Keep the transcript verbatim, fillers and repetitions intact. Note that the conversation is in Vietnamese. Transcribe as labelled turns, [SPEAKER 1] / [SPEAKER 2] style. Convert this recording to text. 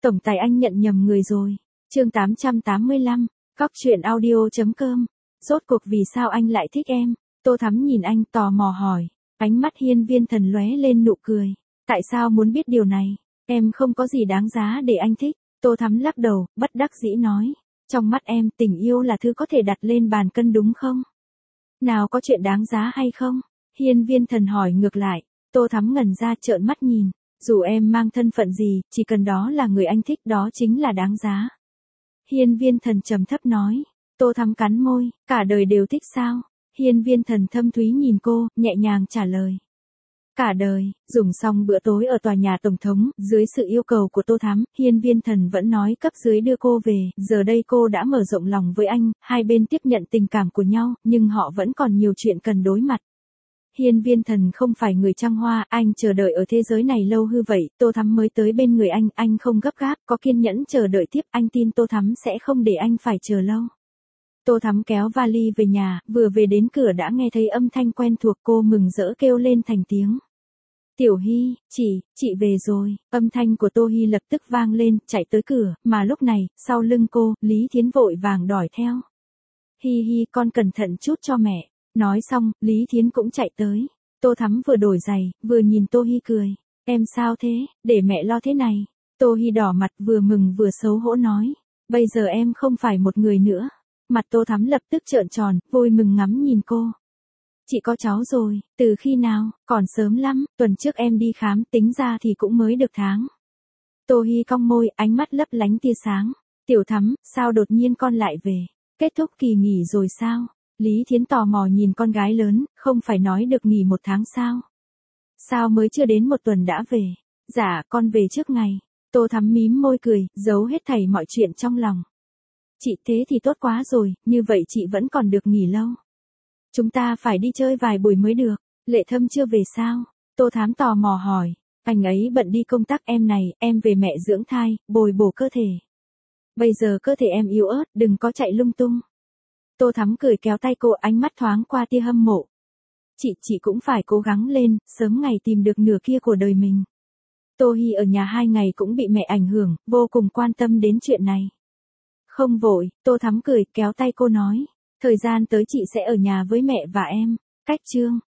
[SPEAKER 1] Tổng tài anh nhận nhầm người rồi. Chương tám trăm tám mươi lăm, Cóc truyện audio chấm com. Rốt cuộc vì sao anh lại thích em? Tô Thắm nhìn anh tò mò hỏi. Ánh mắt Hiên Viên Thần lóe lên nụ cười. Tại sao muốn biết điều này? Em không có gì đáng giá để anh thích. Tô Thắm lắc đầu, bất đắc dĩ nói. Trong mắt em, tình yêu là thứ có thể đặt lên bàn cân đúng không? Nào có chuyện đáng giá hay không? Hiên Viên Thần hỏi ngược lại. Tô Thắm ngẩn ra trợn mắt nhìn. Dù em mang thân phận gì, chỉ cần đó là người anh thích đó chính là đáng giá. Hiên Viên Thần trầm thấp nói. Tô Thắm cắn môi, cả đời đều thích sao? Hiên Viên Thần thâm thúy nhìn cô, nhẹ nhàng trả lời. Cả đời. Dùng xong bữa tối ở tòa nhà tổng thống, dưới sự yêu cầu của Tô Thắm, Hiên Viên Thần vẫn nói cấp dưới đưa cô về, giờ đây cô đã mở rộng lòng với anh, hai bên tiếp nhận tình cảm của nhau, nhưng họ vẫn còn nhiều chuyện cần đối mặt. Hiên Viên Thần không phải người trăng hoa, anh chờ đợi ở thế giới này lâu hư vậy, Tô Thắm mới tới bên người anh, anh không gấp gáp, có kiên nhẫn chờ đợi tiếp, anh tin Tô Thắm sẽ không để anh phải chờ lâu. Tô Thắm kéo vali về nhà, vừa về đến cửa đã nghe thấy âm thanh quen thuộc, cô mừng rỡ kêu lên thành tiếng. Tiểu Hy, chị, chị về rồi, âm thanh của Tô Hy lập tức vang lên, chạy tới cửa, mà lúc này, sau lưng cô, Lý Thiến vội vàng đuổi theo. Hi hi, con cẩn thận chút cho mẹ. Nói xong, Lý Thiến cũng chạy tới. Tô Thắm vừa đổi giày, vừa nhìn Tô Hy cười. Em sao thế, để mẹ lo thế này. Tô Hy đỏ mặt vừa mừng vừa xấu hổ nói. Bây giờ em không phải một người nữa. Mặt Tô Thắm lập tức trợn tròn, vui mừng ngắm nhìn cô. Chị có cháu rồi, từ khi nào, còn sớm lắm, tuần trước em đi khám, tính ra thì cũng mới được tháng. Tô Hy cong môi, ánh mắt lấp lánh tia sáng. Tiểu Thắm, sao đột nhiên con lại về? Kết thúc kỳ nghỉ rồi sao? Lý Thiến tò mò nhìn con gái lớn, không phải nói được nghỉ một tháng sao? Sao mới chưa đến một tuần đã về? Dạ, con về trước ngày. Tô Thắm mím môi cười, giấu hết thảy mọi chuyện trong lòng. Chị thế thì tốt quá rồi, như vậy chị vẫn còn được nghỉ lâu. Chúng ta phải đi chơi vài buổi mới được. Lệ Thâm chưa về sao? Tô Thắm tò mò hỏi. Anh ấy bận đi công tác em này, em về mẹ dưỡng thai, bồi bổ cơ thể. Bây giờ cơ thể em yếu ớt, đừng có chạy lung tung. Tô Thắm cười kéo tay cô, ánh mắt thoáng qua tia hâm mộ. Chị, chị cũng phải cố gắng lên, sớm ngày tìm được nửa kia của đời mình. Tô Hy ở nhà hai ngày cũng bị mẹ ảnh hưởng, vô cùng quan tâm đến chuyện này. Không vội, Tô Thắm cười, kéo tay cô nói. Thời gian tới chị sẽ ở nhà với mẹ và em. Cách chương.